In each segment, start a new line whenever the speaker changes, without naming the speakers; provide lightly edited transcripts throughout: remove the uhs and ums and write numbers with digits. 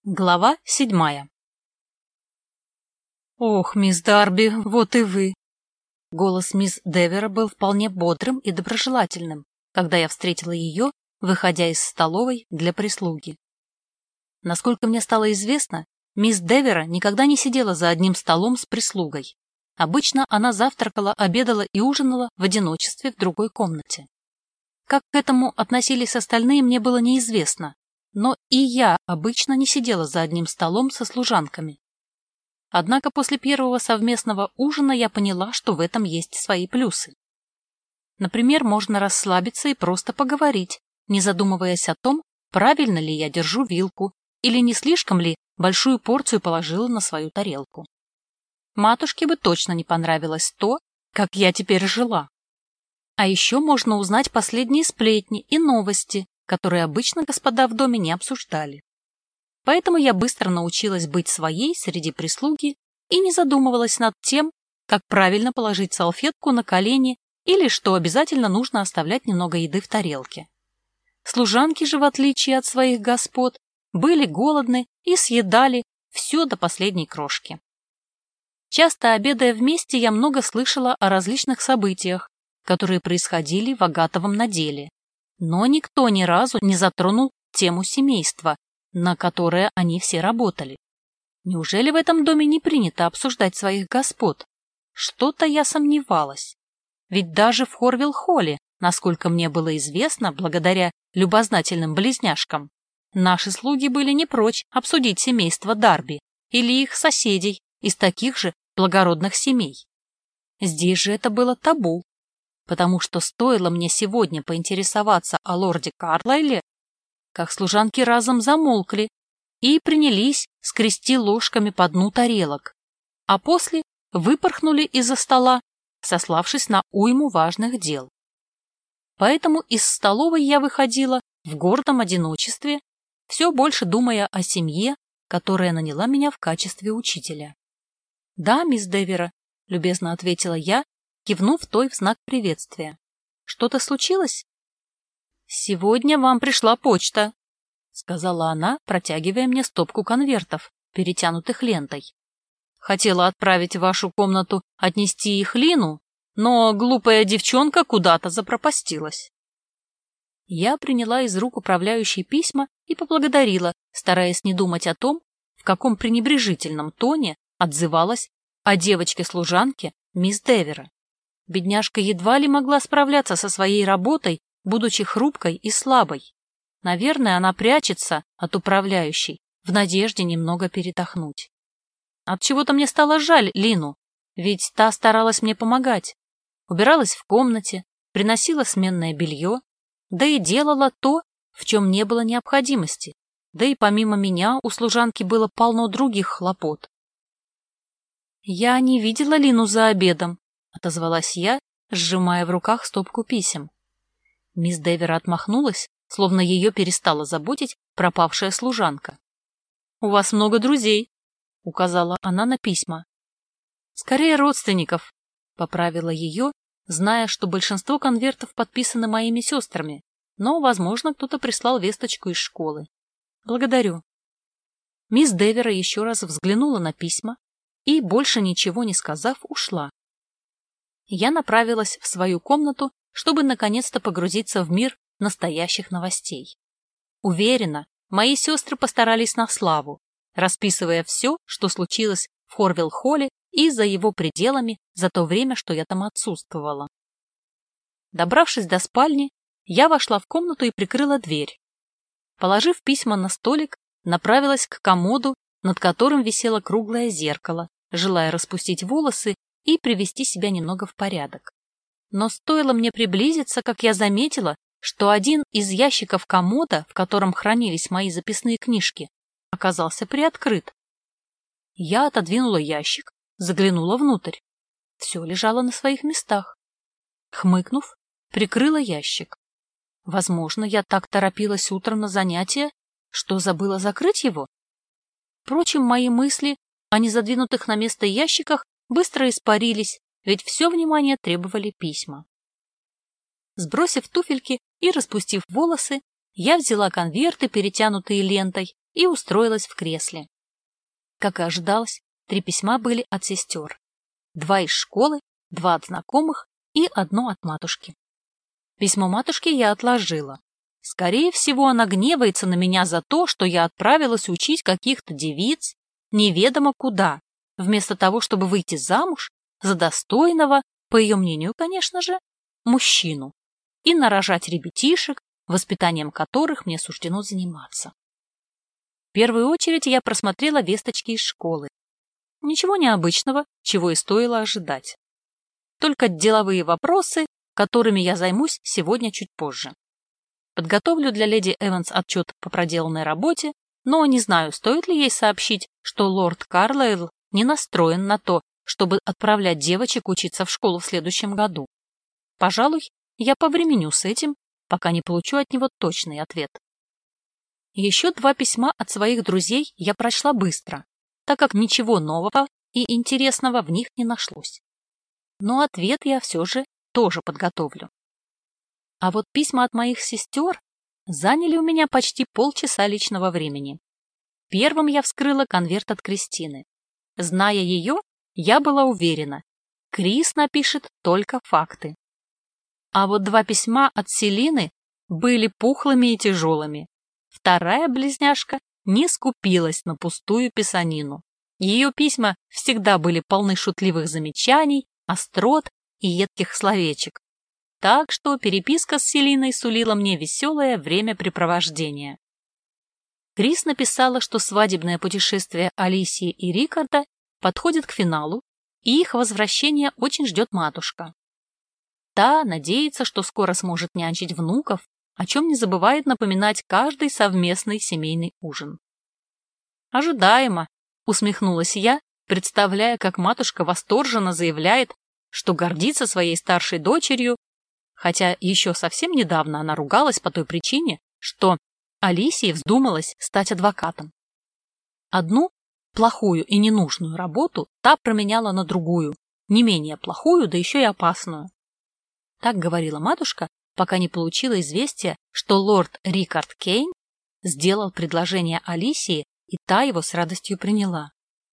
Глава 7. «Ох, мисс Дарби, вот и вы!» Голос мисс Девера был вполне бодрым и доброжелательным, когда я встретила ее, выходя из столовой для прислуги. Насколько мне стало известно, мисс Девера никогда не сидела за одним столом с прислугой. Обычно она завтракала, обедала и ужинала в одиночестве в другой комнате. Как к этому относились остальные, мне было неизвестно. Но и я обычно не сидела за одним столом со служанками. Однако после первого совместного ужина я поняла, что в этом есть свои плюсы. Например, можно расслабиться и просто поговорить, не задумываясь о том, правильно ли я держу вилку или не слишком ли большую порцию положила на свою тарелку. Матушке бы точно не понравилось то, как я теперь жила. А еще можно узнать последние сплетни и новости, которые обычно господа в доме не обсуждали. Поэтому я быстро научилась быть своей среди прислуги и не задумывалась над тем, как правильно положить салфетку на колени или что обязательно нужно оставлять немного еды в тарелке. Служанки же, в отличие от своих господ, были голодны и съедали все до последней крошки. Часто обедая вместе, я много слышала о различных событиях, которые происходили в Агатовом наделе. Но никто ни разу не затронул тему семейства, на которое они все работали. Неужели в этом доме не принято обсуждать своих господ? Что-то я сомневалась. Ведь даже в Хорвилл-холле, насколько мне было известно, благодаря любознательным близняшкам, наши слуги были не прочь обсудить семейство Дарби или их соседей из таких же благородных семей. Здесь же это было табу. Потому что стоило мне сегодня поинтересоваться о лорде Карлайле, как служанки разом замолкли и принялись скрести ложками по дну тарелок, а после выпорхнули из-за стола, сославшись на уйму важных дел. Поэтому из столовой я выходила в гордом одиночестве, все больше думая о семье, которая наняла меня в качестве учителя. «Да, мисс Девера», — любезно ответила я, кивнув той в знак приветствия. «Что-то случилось?» «Сегодня вам пришла почта», — сказала она, протягивая мне стопку конвертов, перетянутых лентой. «Хотела отправить в вашу комнату отнести их Лину, но глупая девчонка куда-то запропастилась». Я приняла из рук управляющей письма и поблагодарила, стараясь не думать о том, в каком пренебрежительном тоне отзывалась о девочке-служанке мисс Девера. Бедняжка едва ли могла справляться со своей работой, будучи хрупкой и слабой. Наверное, она прячется от управляющей в надежде немного передохнуть. Отчего-то мне стало жаль Лину, ведь та старалась мне помогать. Убиралась в комнате, приносила сменное белье, да и делала то, в чем не было необходимости. Да и помимо меня у служанки было полно других хлопот. «Я не видела Лину за обедом», — отозвалась я, сжимая в руках стопку писем. Мисс Девера отмахнулась, словно ее перестала заботить пропавшая служанка. «У вас много друзей», — указала она на письма. «Скорее родственников», — поправила ее, зная, что большинство конвертов подписаны моими сестрами, но, возможно, кто-то прислал весточку из школы. «Благодарю». Мисс Девера еще раз взглянула на письма и, больше ничего не сказав, ушла. Я направилась в свою комнату, чтобы наконец-то погрузиться в мир настоящих новостей. Уверена, мои сестры постарались на славу, расписывая все, что случилось в Хорвилл-холле и за его пределами за то время, что я там отсутствовала. Добравшись до спальни, я вошла в комнату и прикрыла дверь. Положив письма на столик, направилась к комоду, над которым висело круглое зеркало, желая распустить волосы и привести себя немного в порядок. Но стоило мне приблизиться, как я заметила, что один из ящиков комода, в котором хранились мои записные книжки, оказался приоткрыт. Я отодвинула ящик, заглянула внутрь. Все лежало на своих местах. Хмыкнув, прикрыла ящик. Возможно, я так торопилась утром на занятия, что забыла закрыть его. Впрочем, мои мысли о незадвинутых на место ящиках быстро испарились, ведь все внимание требовали письма. Сбросив туфельки и распустив волосы, я взяла конверты, перетянутые лентой, и устроилась в кресле. Как и ожидалось, 3 письма были от сестер. 2 из школы, 2 от знакомых и 1 от матушки. Письмо матушки я отложила. Скорее всего, она гневается на меня за то, что я отправилась учить каких-то девиц неведомо куда, вместо того, чтобы выйти замуж за достойного, по ее мнению, конечно же, мужчину и нарожать ребятишек, воспитанием которых мне суждено заниматься. В первую очередь я просмотрела весточки из школы. Ничего необычного, чего и стоило ожидать. Только деловые вопросы, которыми я займусь сегодня чуть позже. Подготовлю для леди Эванс отчет по проделанной работе, но не знаю, стоит ли ей сообщить, что лорд Карлайл не настроен на то, чтобы отправлять девочек учиться в школу в следующем году. Пожалуй, я повременю с этим, пока не получу от него точный ответ. Еще 2 письма от своих друзей я прочла быстро, так как ничего нового и интересного в них не нашлось. Но ответ я все же тоже подготовлю. А вот письма от моих сестер заняли у меня почти полчаса личного времени. Первым я вскрыла конверт от Кристины. Зная ее, я была уверена, Крис напишет только факты. А вот 2 письма от Селины были пухлыми и тяжелыми. Вторая близняшка не скупилась на пустую писанину. Ее письма всегда были полны шутливых замечаний, острот и едких словечек. Так что переписка с Селиной сулила мне веселое времяпрепровождение. Крис написала, что свадебное путешествие Алисии и Рикарда подходит к финалу, и их возвращение очень ждет матушка. Та надеется, что скоро сможет нянчить внуков, о чем не забывает напоминать каждый совместный семейный ужин. «Ожидаемо», — усмехнулась я, представляя, как матушка восторженно заявляет, что гордится своей старшей дочерью, хотя еще совсем недавно она ругалась по той причине, что Алисии вздумалось стать адвокатом. Одну, плохую и ненужную работу, та променяла на другую, не менее плохую, да еще и опасную. Так говорила матушка, пока не получила известия, что лорд Рикард Кейн сделал предложение Алисии, и та его с радостью приняла.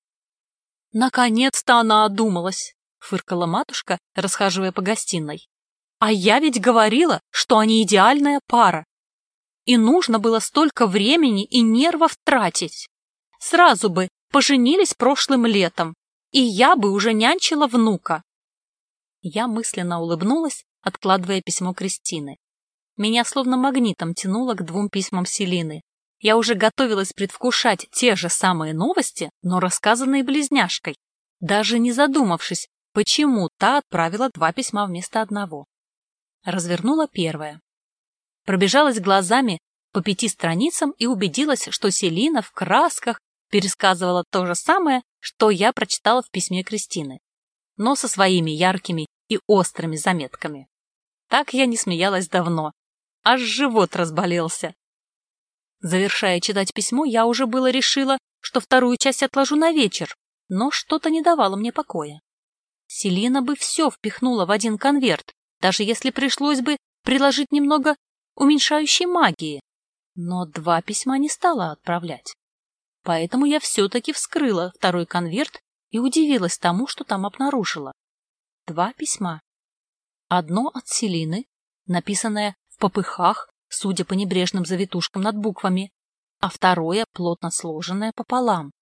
«Наконец-то она одумалась!» — фыркала матушка, расхаживая по гостиной. «А я ведь говорила, что они идеальная пара. И нужно было столько времени и нервов тратить. Сразу бы поженились прошлым летом, и я бы уже нянчила внука». Я мысленно улыбнулась, откладывая письмо Кристины. Меня словно магнитом тянуло к 2 письмам Селины. Я уже готовилась предвкушать те же самые новости, но рассказанные близняшкой, даже не задумавшись, почему та отправила 2 письма вместо 1. Развернула первое. Пробежалась глазами по 5 страницам и убедилась, что Селина в красках пересказывала то же самое, что я прочитала в письме Кристины, но со своими яркими и острыми заметками. Так я не смеялась давно, аж живот разболелся. Завершая читать письмо, я уже было решила, что 2-ю часть отложу на вечер, но что-то не давало мне покоя. Селина бы все впихнула в 1 конверт, даже если пришлось бы приложить немного уменьшающей магии, но 2 письма не стала отправлять. Поэтому я все-таки вскрыла 2-й конверт и удивилась тому, что там обнаружила. 2 письма. Одно от Селины, написанное в попыхах, судя по небрежным завитушкам над буквами, а 2-е плотно сложенное пополам.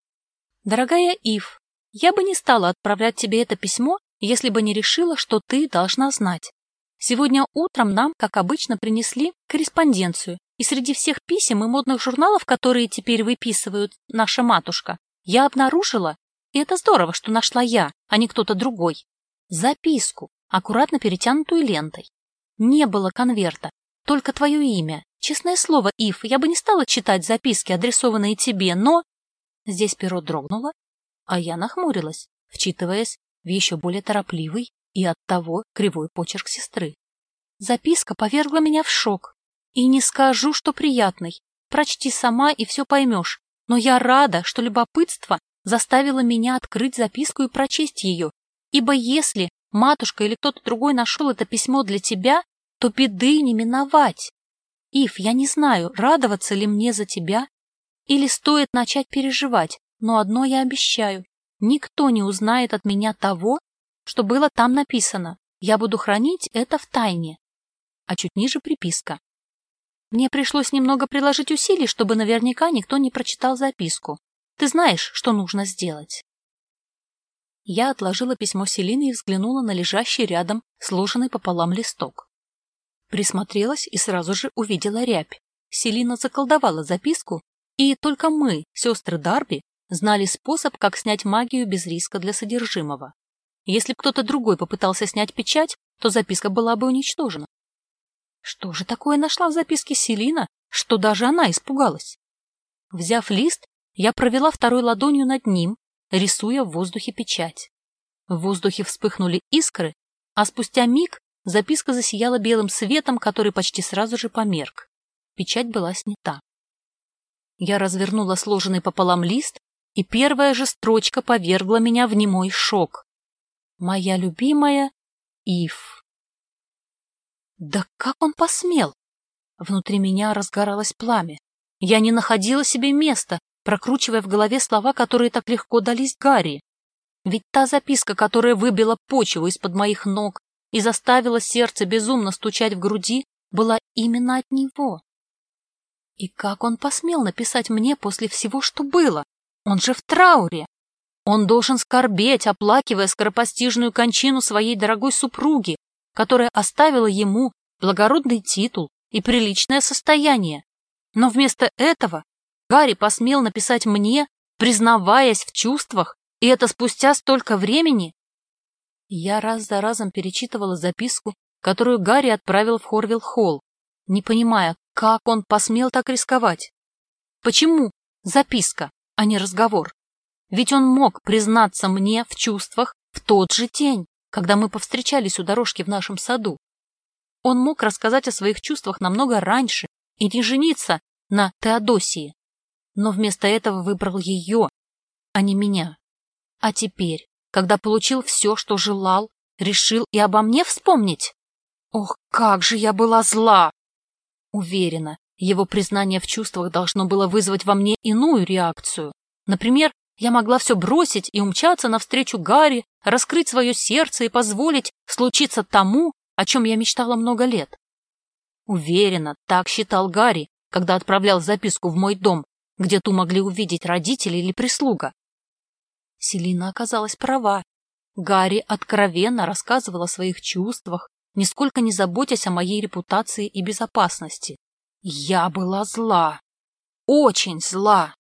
«Дорогая Ив, я бы не стала отправлять тебе это письмо, если бы не решила, что ты должна знать. Сегодня утром нам, как обычно, принесли корреспонденцию, и среди всех писем и модных журналов, которые теперь выписывают наша матушка, я обнаружила, и это здорово, что нашла я, а не кто-то другой, записку, аккуратно перетянутую лентой. Не было конверта, только твое имя. Честное слово, Ив, я бы не стала читать записки, адресованные тебе, но...» Здесь перо дрогнуло, а я нахмурилась, вчитываясь в еще более торопливый и оттого кривой почерк сестры. Записка повергла меня в шок. И не скажу, что приятный. Прочти сама и все поймешь. Но я рада, что любопытство заставило меня открыть записку и прочесть ее. Ибо если матушка или кто-то другой нашел это письмо для тебя, то беды не миновать. Ив, я не знаю, радоваться ли мне за тебя Или стоит начать переживать, но одно я обещаю. Никто не узнает от меня того, что было там написано. Я буду хранить это в тайне. А чуть ниже приписка. Мне пришлось немного приложить усилий, чтобы наверняка никто не прочитал записку. Ты знаешь, что нужно сделать. Я отложила письмо Селины и взглянула на лежащий рядом сложенный пополам листок. Присмотрелась и сразу же увидела рябь. Селина заколдовала записку, и только мы, сестры Дарби, знали способ, как снять магию без риска для содержимого. Если кто-то другой попытался снять печать, то записка была бы уничтожена. Что же такое нашла в записке Селина, что даже она испугалась? Взяв лист, я провела второй ладонью над ним, рисуя в воздухе печать. В воздухе вспыхнули искры, а спустя миг записка засияла белым светом, который почти сразу же померк. Печать была снята. Я развернула сложенный пополам лист, и первая же строчка повергла меня в немой шок. Моя любимая Ив. Да как он посмел? Внутри меня разгоралось пламя. Я не находила себе места, прокручивая в голове слова, которые так легко дались Гарри. Ведь та записка, которая выбила почву из-под моих ног и заставила сердце безумно стучать в груди, была именно от него. И как он посмел написать мне после всего, что было? Он же в трауре. Он должен скорбеть, оплакивая скоропостижную кончину своей дорогой супруги, которая оставила ему благородный титул и приличное состояние. Но вместо этого Гарри посмел написать мне, признаваясь в чувствах, и это спустя столько времени. Я раз за разом перечитывала записку, которую Гарри отправил в Хорвилл-Холл, не понимая, как он посмел так рисковать. Почему записка, а не разговор? Ведь он мог признаться мне в чувствах в тот же день, когда мы повстречались у дорожки в нашем саду. Он мог рассказать о своих чувствах намного раньше и не жениться на Теодосии, но вместо этого выбрал ее, а не меня. А теперь, когда получил все, что желал, решил и обо мне вспомнить? Ох, как же я была зла! Уверена, его признание в чувствах должно было вызвать во мне иную реакцию. Например, я могла все бросить и умчаться навстречу Гарри, раскрыть свое сердце и позволить случиться тому, о чем я мечтала много лет. Уверена, так считал Гарри, когда отправлял записку в мой дом, где ту могли увидеть родители или прислуга. Селина оказалась права. Гарри откровенно рассказывал о своих чувствах, нисколько не заботясь о моей репутации и безопасности. Я была зла. Очень зла.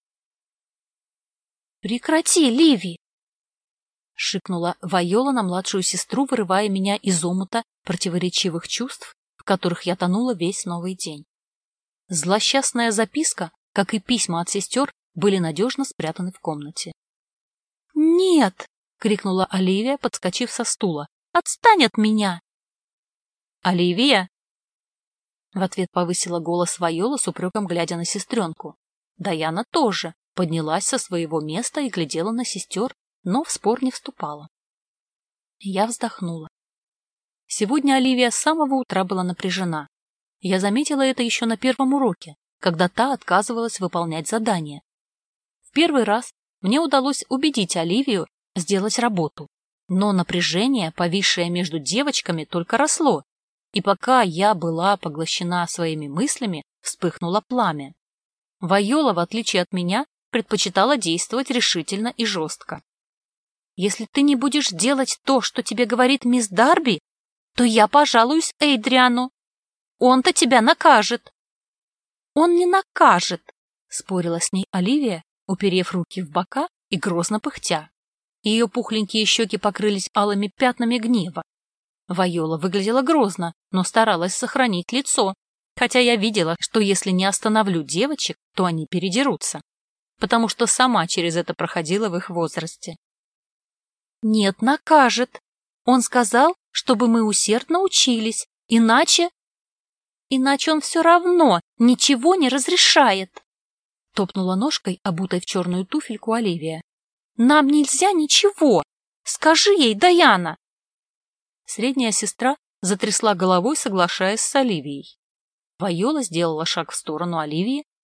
«Прекрати, Ливи!» — шикнула Вайола на младшую сестру, вырывая меня из омута противоречивых чувств, в которых я тонула весь новый день. Злосчастная записка, как и письма от сестер, были надежно спрятаны в комнате. «Нет!» — крикнула Оливия, подскочив со стула. «Отстань от меня!» «Оливия!» В ответ повысила голос Вайола с упреком, глядя на сестренку. Даяна тоже поднялась со своего места и глядела на сестер, но в спор не вступала. Я вздохнула. Сегодня Оливия с самого утра была напряжена. Я заметила это еще на первом уроке, когда та отказывалась выполнять задание. В первый раз мне удалось убедить Оливию сделать работу, но напряжение, повисшее между девочками, только росло, и пока я была поглощена своими мыслями, вспыхнуло пламя. Вайола, в отличие от меня, предпочитала действовать решительно и жестко. «Если ты не будешь делать то, что тебе говорит мисс Дарби, то я пожалуюсь Эйдриану. Он-то тебя накажет». «Он не накажет», — спорила с ней Оливия, уперев руки в бока и грозно пыхтя. Ее пухленькие щеки покрылись алыми пятнами гнева. Вайола выглядела грозно, но старалась сохранить лицо, хотя я видела, что если не остановлю девочек, то они передерутся, потому что сама через это проходила в их возрасте. «Нет, накажет. Он сказал, чтобы мы усердно учились, иначе он все равно ничего не разрешает», — топнула ножкой, обутой в черную туфельку Оливия. «Нам нельзя ничего. Скажи ей, Даяна!» Средняя сестра затрясла головой, соглашаясь с Оливией. Вайола сделала шаг в сторону Оливии,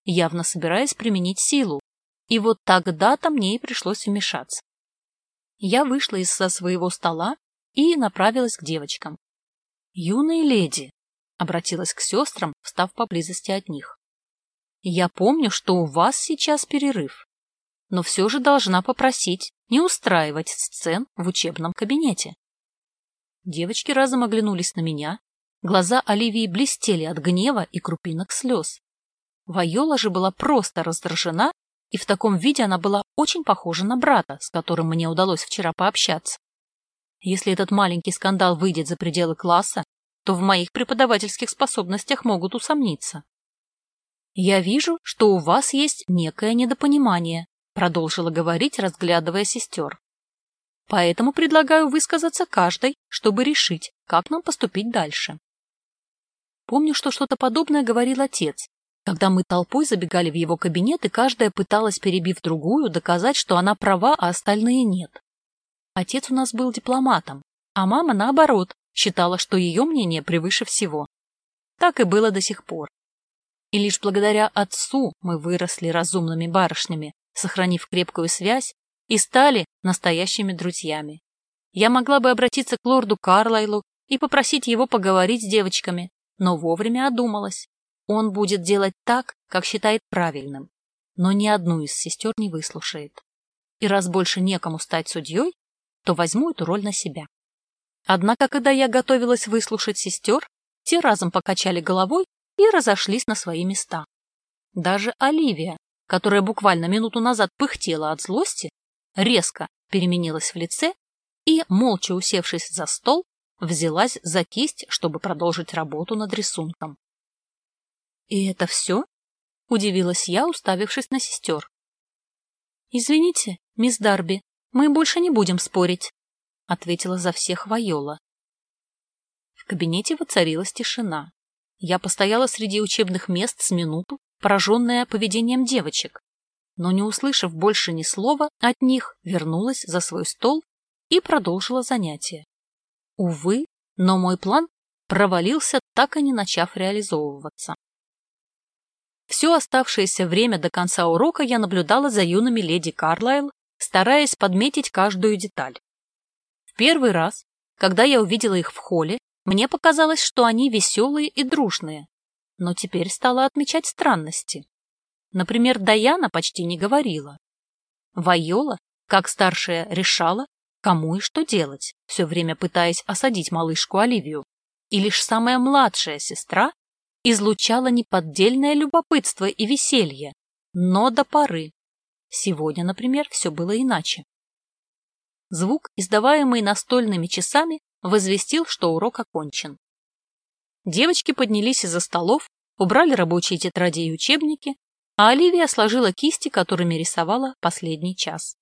явно собираясь применить силу, и вот тогда-то мне и пришлось вмешаться. Я вышла из-за своего стола и направилась к девочкам. «Юные леди», — обратилась к сестрам, встав поблизости от них, — «я помню, что у вас сейчас перерыв, но все же должна попросить не устраивать сцен в учебном кабинете». Девочки разом оглянулись на меня, глаза Оливии блестели от гнева и крупинок слез. Вайола же была просто раздражена, и в таком виде она была очень похожа на брата, с которым мне удалось вчера пообщаться. Если этот маленький скандал выйдет за пределы класса, то в моих преподавательских способностях могут усомниться. «Я вижу, что у вас есть некое недопонимание», — продолжила говорить, разглядывая сестер. «Поэтому предлагаю высказаться каждой, чтобы решить, как нам поступить дальше». Помню, что что-то подобное говорил отец, когда мы толпой забегали в его кабинет, и каждая пыталась, перебив другую, доказать, что она права, а остальные нет. Отец у нас был дипломатом, а мама, наоборот, считала, что ее мнение превыше всего. Так и было до сих пор. И лишь благодаря отцу мы выросли разумными барышнями, сохранив крепкую связь, и стали настоящими друзьями. Я могла бы обратиться к лорду Карлайлу и попросить его поговорить с девочками, но вовремя одумалась. Он будет делать так, как считает правильным, но ни одну из сестер не выслушает. И раз больше некому стать судьей, то возьму эту роль на себя. Однако, когда я готовилась выслушать сестер, те разом покачали головой и разошлись на свои места. Даже Оливия, которая буквально минуту назад пыхтела от злости, резко переменилась в лице и, молча усевшись за стол, взялась за кисть, чтобы продолжить работу над рисунком. «И это все?» — удивилась я, уставившись на сестер. «Извините, мисс Дарби, мы больше не будем спорить», — ответила за всех Вайола. В кабинете воцарилась тишина. Я постояла среди учебных мест с минуту, пораженная поведением девочек, но, не услышав больше ни слова от них, вернулась за свой стол и продолжила занятие. Увы, но мой план провалился, так и не начав реализовываться. Все оставшееся время до конца урока я наблюдала за юными леди Карлайл, стараясь подметить каждую деталь. В первый раз, когда я увидела их в холле, мне показалось, что они веселые и дружные, но теперь стала отмечать странности. Например, Даяна почти не говорила. Вайола, как старшая, решала, кому и что делать, все время пытаясь осадить малышку Оливию, и лишь самая младшая сестра излучала неподдельное любопытство и веселье, но до поры. Сегодня, например, все было иначе. Звук, издаваемый настольными часами, возвестил, что урок окончен. Девочки поднялись из-за столов, убрали рабочие тетради и учебники, а Оливия сложила кисти, которыми рисовала последний час.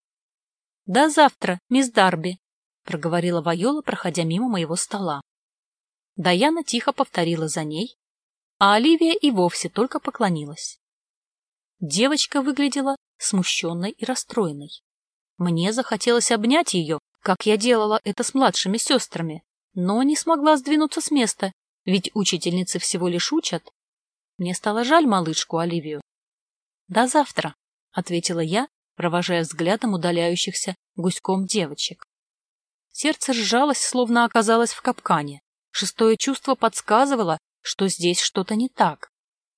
«До завтра, мисс Дарби», — проговорила Вайола, проходя мимо моего стола. Даяна тихо повторила за ней, а Оливия и вовсе только поклонилась. Девочка выглядела смущенной и расстроенной. Мне захотелось обнять ее, как я делала это с младшими сестрами, но не смогла сдвинуться с места, ведь учительницы всего лишь учат. Мне стало жаль малышку Оливию. «До завтра», — ответила я, провожая взглядом удаляющихся гуськом девочек. Сердце сжалось, словно оказалось в капкане. Шестое чувство подсказывало, что здесь что-то не так.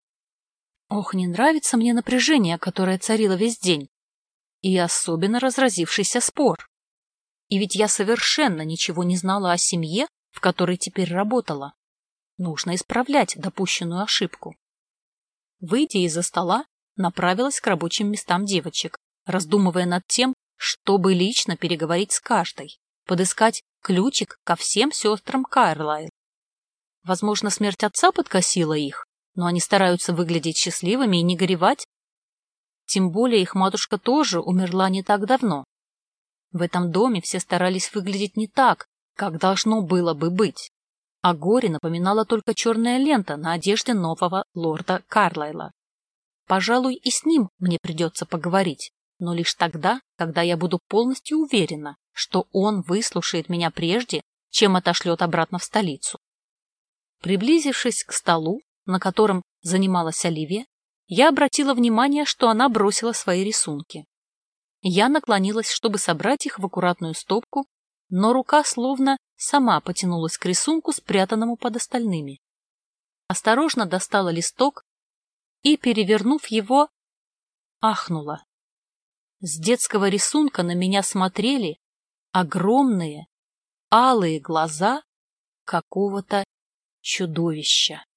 Ох, не нравится мне напряжение, которое царило весь день, и особенно разразившийся спор. И ведь я совершенно ничего не знала о семье, в которой теперь работала. Нужно исправлять допущенную ошибку. Выйдя из-за стола, направилась к рабочим местам девочек, раздумывая над тем, чтобы лично переговорить с каждой, подыскать ключик ко всем сестрам Карлайл. Возможно, смерть отца подкосила их, но они стараются выглядеть счастливыми и не горевать. Тем более их матушка тоже умерла не так давно. В этом доме все старались выглядеть не так, как должно было бы быть. О горе напоминала только черная лента на одежде нового лорда Карлайла. Пожалуй, и с ним мне придется поговорить, но лишь тогда, когда я буду полностью уверена, что он выслушает меня прежде, чем отошлет обратно в столицу. Приблизившись к столу, на котором занималась Оливия, я обратила внимание, что она бросила свои рисунки. Я наклонилась, чтобы собрать их в аккуратную стопку, но рука словно сама потянулась к рисунку, спрятанному под остальными. Осторожно достала листок и, перевернув его, ахнула. С детского рисунка на меня смотрели огромные алые глаза какого-то чудовища.